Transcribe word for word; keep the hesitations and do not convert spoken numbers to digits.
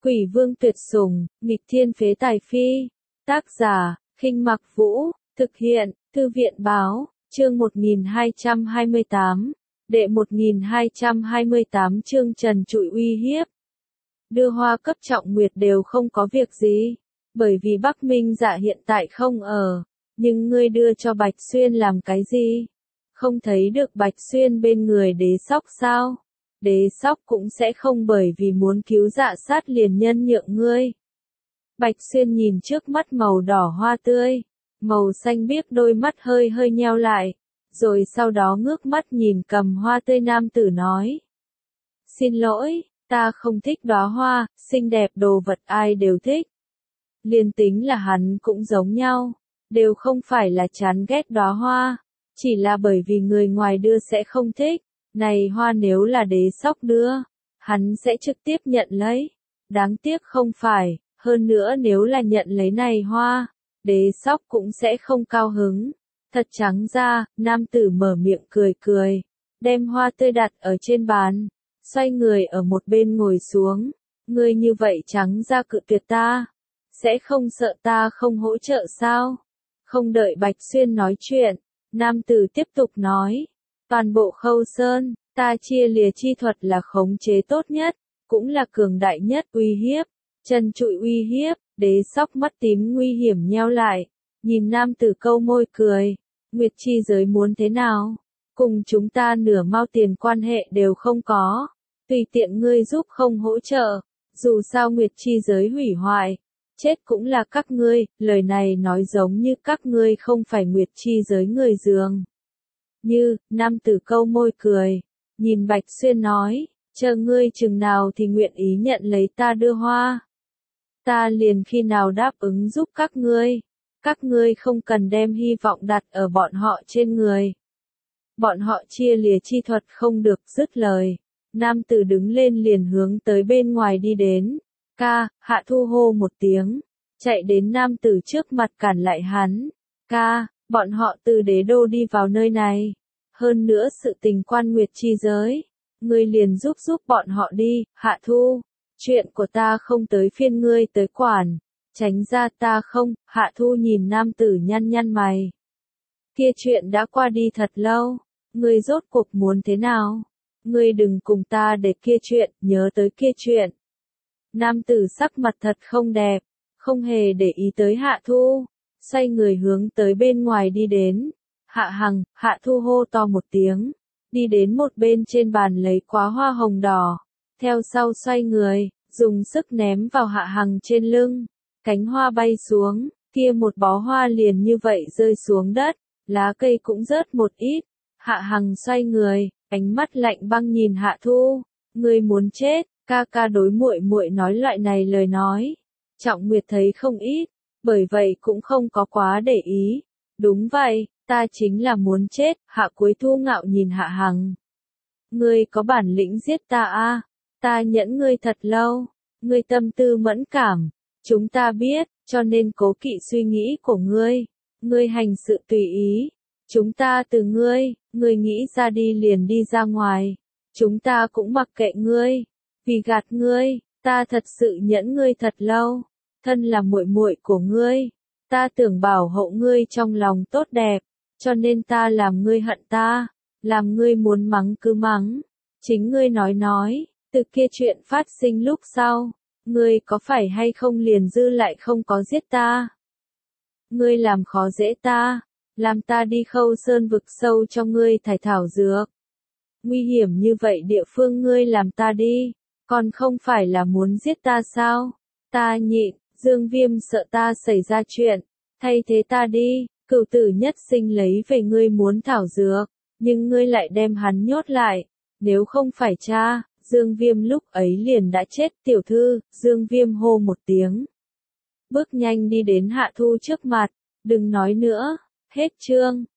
Quỷ vương tuyệt sủng, nghịch thiên phế tài phi. Tác giả, Khinh Mặc Vũ, thực hiện, Thư viện Báo, chương một nghìn hai trăm hai mươi tám, đệ một nghìn hai trăm hai mươi tám chương trần trụi uy hiếp. Đưa hoa cấp Trọng Nguyệt đều không có việc gì, bởi vì Bắc Minh Dạ hiện tại không ở, nhưng ngươi đưa cho Bạch Xuyên làm cái gì? Không thấy được Bạch Xuyên bên người Đế Sóc sao? Đế Sóc cũng sẽ không bởi vì muốn cứu Dạ Sát liền nhân nhượng ngươi. Bạch Xuyên nhìn trước mắt màu đỏ hoa tươi, màu xanh biếc, đôi mắt hơi hơi nheo lại, rồi sau đó ngước mắt nhìn cầm hoa tươi nam tử nói. Xin lỗi, ta không thích đóa hoa, xinh đẹp đồ vật ai đều thích. Liền tính là hắn cũng giống nhau, đều không phải là chán ghét đóa hoa, chỉ là bởi vì người ngoài đưa sẽ không thích. Này hoa nếu là Đế Sóc đưa, hắn sẽ trực tiếp nhận lấy. Đáng tiếc không phải, hơn nữa nếu là nhận lấy này hoa, Đế Sóc cũng sẽ không cao hứng. Thật trắng ra, nam tử mở miệng cười cười, đem hoa tươi đặt ở trên bàn, xoay người ở một bên ngồi xuống. Ngươi như vậy trắng ra cự tuyệt ta, sẽ không sợ ta không hỗ trợ sao? Không đợi Bạch Xuyên nói chuyện, nam tử tiếp tục nói. Toàn bộ Khâu Sơn, ta chia lìa chi thuật là khống chế tốt nhất, cũng là cường đại nhất uy hiếp. Trần trụi uy hiếp, Đế Sóc mắt tím nguy hiểm nheo lại, nhìn nam tử câu môi cười. Nguyệt chi giới muốn thế nào? Cùng chúng ta nửa mao tiền quan hệ đều không có, tùy tiện ngươi giúp không hỗ trợ, dù sao Nguyệt chi giới hủy hoại, chết cũng là các ngươi. Lời này nói giống như các ngươi không phải Nguyệt chi giới người dường như. Nam tử câu môi cười, nhìn Bạch Xuyên nói, chờ ngươi chừng nào thì nguyện ý nhận lấy ta đưa hoa, ta liền khi nào đáp ứng giúp các ngươi. Các ngươi không cần đem hy vọng đặt ở bọn họ trên người. Bọn họ chia lìa chi thuật không được. Dứt lời, nam tử đứng lên liền hướng tới bên ngoài đi đến. Ca, Hạ Thu hô một tiếng, chạy đến nam tử trước mặt cản lại hắn. Ca, bọn họ từ đế đô đi vào nơi này. Hơn nữa sự tình quan Nguyệt chi giới, ngươi liền giúp giúp bọn họ đi. Hạ Thu, chuyện của ta không tới phiên ngươi tới quản. Tránh ra ta không. Hạ Thu nhìn nam tử nhăn nhăn mày. Kia chuyện đã qua đi thật lâu, ngươi rốt cuộc muốn thế nào? Ngươi đừng cùng ta để kia chuyện, nhớ tới kia chuyện. Nam tử sắc mặt thật không đẹp, không hề để ý tới Hạ Thu, xoay người hướng tới bên ngoài đi đến. Hạ Hằng, Hạ Thu hô to một tiếng, đi đến một bên trên bàn lấy quá hoa hồng đỏ, theo sau xoay người, dùng sức ném vào Hạ Hằng trên lưng. Cánh hoa bay xuống, kia một bó hoa liền như vậy rơi xuống đất, lá cây cũng rớt một ít. Hạ Hằng xoay người, ánh mắt lạnh băng nhìn Hạ Thu, ngươi muốn chết? Ca ca đối muội muội nói loại này lời nói, Trọng Nguyệt thấy không ít, bởi vậy cũng không có quá để ý. Đúng vậy, ta chính là muốn chết. Hạ Cuối Thu ngạo nhìn Hạ Hằng. Ngươi có bản lĩnh giết ta a? Ta nhẫn ngươi thật lâu, ngươi tâm tư mẫn cảm. Chúng ta biết, cho nên cố kỵ suy nghĩ của ngươi. Ngươi hành sự tùy ý. Chúng ta từ ngươi, ngươi nghĩ ra đi liền đi ra ngoài. Chúng ta cũng mặc kệ ngươi. Vì gạt ngươi, ta thật sự nhẫn ngươi thật lâu. Thân là muội muội của ngươi, ta tưởng bảo hộ ngươi trong lòng tốt đẹp, cho nên ta làm ngươi hận ta, làm ngươi muốn mắng cứ mắng. Chính ngươi nói nói, từ kia chuyện phát sinh lúc sau, ngươi có phải hay không liền dư lại không có giết ta? Ngươi làm khó dễ ta, làm ta đi Khâu Sơn vực sâu cho ngươi thải thảo dược. Nguy hiểm như vậy địa phương ngươi làm ta đi, còn không phải là muốn giết ta sao? Ta nhịn, Dương Viêm sợ ta xảy ra chuyện, thay thế ta đi. Cửu tử nhất sinh lấy về ngươi muốn thảo dược, nhưng ngươi lại đem hắn nhốt lại. Nếu không phải cha, Dương Viêm lúc ấy liền đã chết. Tiểu thư, Dương Viêm hô một tiếng, bước nhanh đi đến Hạ Thu trước mặt. Đừng nói nữa, hết chương.